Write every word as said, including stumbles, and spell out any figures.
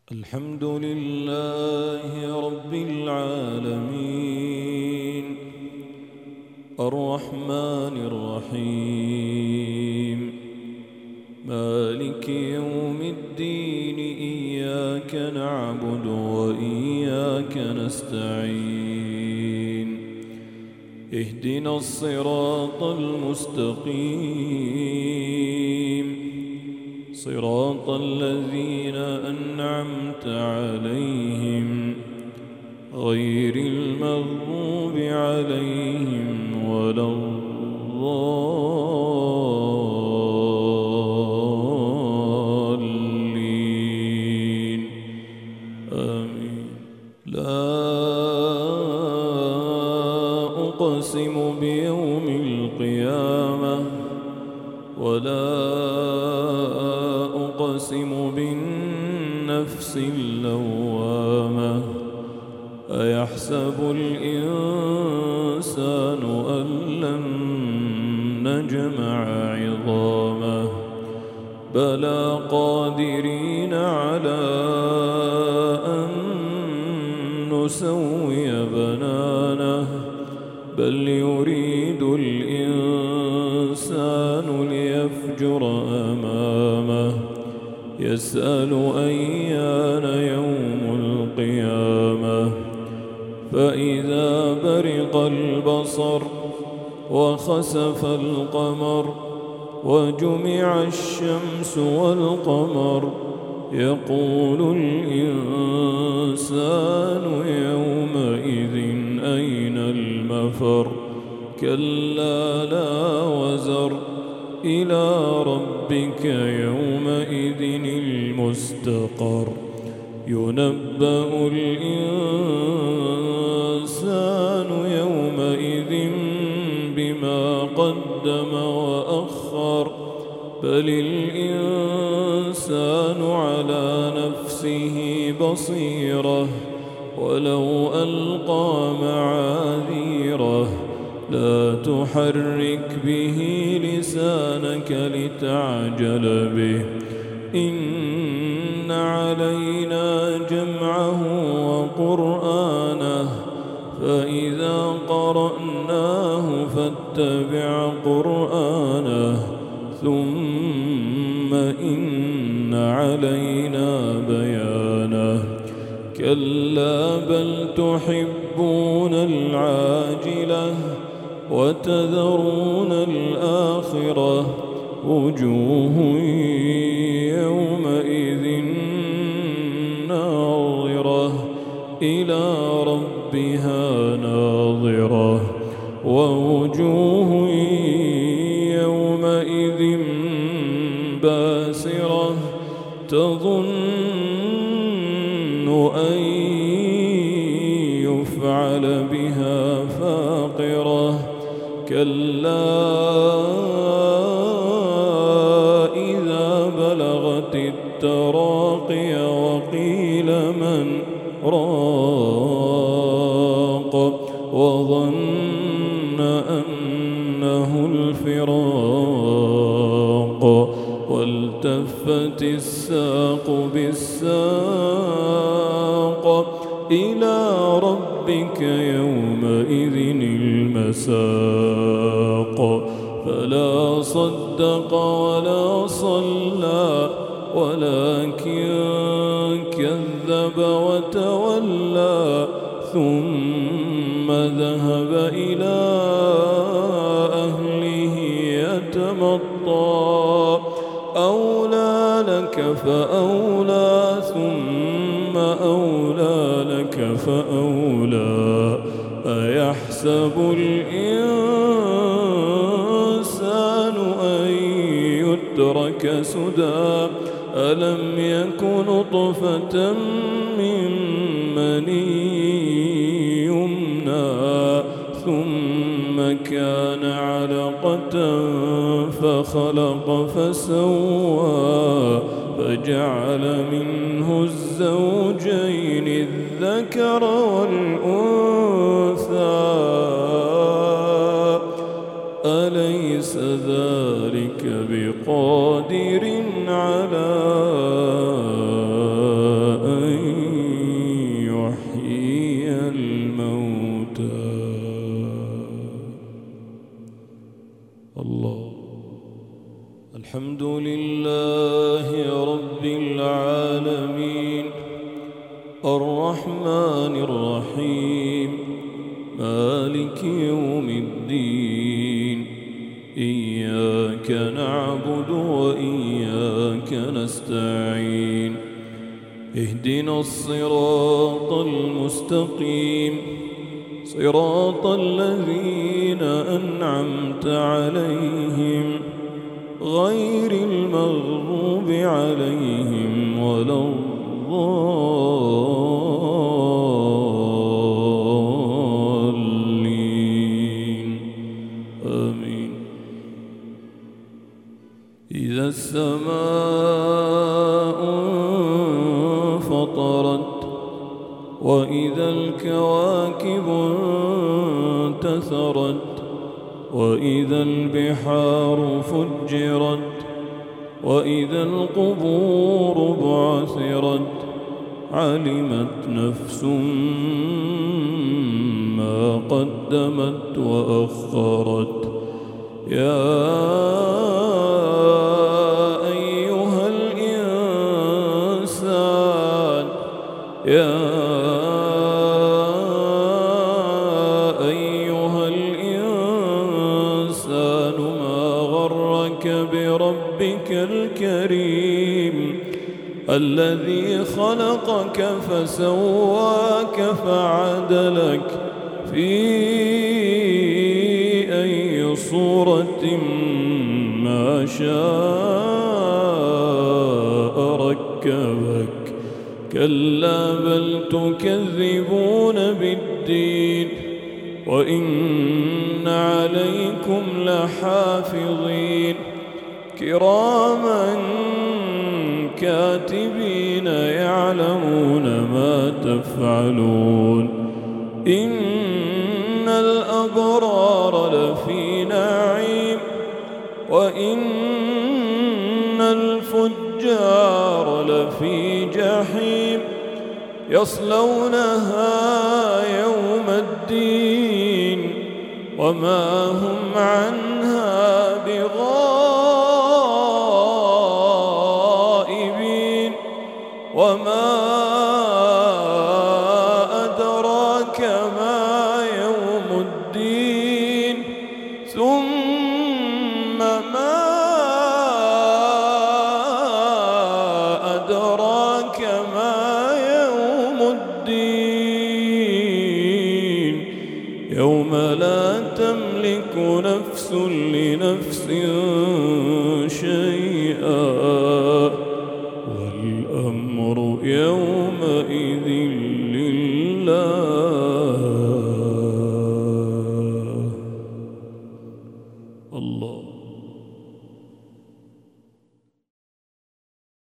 الحمد لله رب العالمين الرحمن الرحيم مالك يوم الدين إياك نعبد وإياك نستعين اهدنا الصراط المستقيم صراط الذين أنعمت عليهم غير المغضوب عليهم ولا الضالين آمين. لا أقسم بيوم القيامة ولا أقسم بالنفس اللوامة أيحسب الإنسان أن لن نجمع عظامه بلى قادرين على أن نسوي بنانه بل يريد الإنسان ليفجر أمامه يسأل أيان يوم القيامة فإذا برق البصر وخسف القمر وجمع الشمس والقمر يقول الإنسان يومئذ أين المفر كلا لا وزر إلى ربك يومئذ المستقر ينبأ الإنسان يومئذ بما قدم وأخر بل الإنسان على نفسه بصيرة ولو ألقى معاذيره لا تحرك به لسانك لتعجل به إن علينا جمعه وقرآنه فإذا قرأناه فاتبع قرآنه ثم إن علينا بيانه كلا بل تحبون العاجلة وتذرون الآخرة وجوه يومئذ ناظرة إلى ربها ناظرة ووجوه يومئذ باسرة تظن أن يفعل بها فاقرة كلا إذا بلغت التراقي وقيل من راق وظن أنه الفراق والتفت الساق بالساق إلى ربك يومئذ المساق فلا صدق ولا صلى ولكن كذب وتولى ثم ذهب إلى أهله يتمطى أولى لك فأولى ثم أولى لك فأولى أيحسب الإنسان أن يترك سدى ألم يك نطفة من مني يمنى ثم كان علقة فخلق فسوى فجعل منه الزوجين الذكر والأنثى أليس ذلك بقادر على أن الحمد لله رب العالمين الرحمن الرحيم مالك يوم الدين إياك نعبد وإياك نستعين اهدنا الصراط المستقيم صراط الذين أنعمت عليهم غير المغضوب عليهم ولا الضالين آمين. إذا السماء انفطرت وإذا الكواكب انتثرت وإذا البحار فجرت وإذا القبور بعثرت علمت نفس ما قدمت وأخرت. يا أيها الإنسان يا بربك الكريم الذي خلقك فسواك فعدلك في أي صورة ما شاء ركبك. كلا بل تكذبون بالدين وإن عليكم لحافظين كراما كاتبين يعلمون ما تفعلون. إن الأبرار لفي نعيم وإن الفجار لفي جحيم يصلونها يوم الدين وما هم عنها بغائبين. وما أدراك ما يوم الدين ثم ما أدراك ما يوم الدين يوم لا تملك نفس لنفس شيئا والأمر يومئذ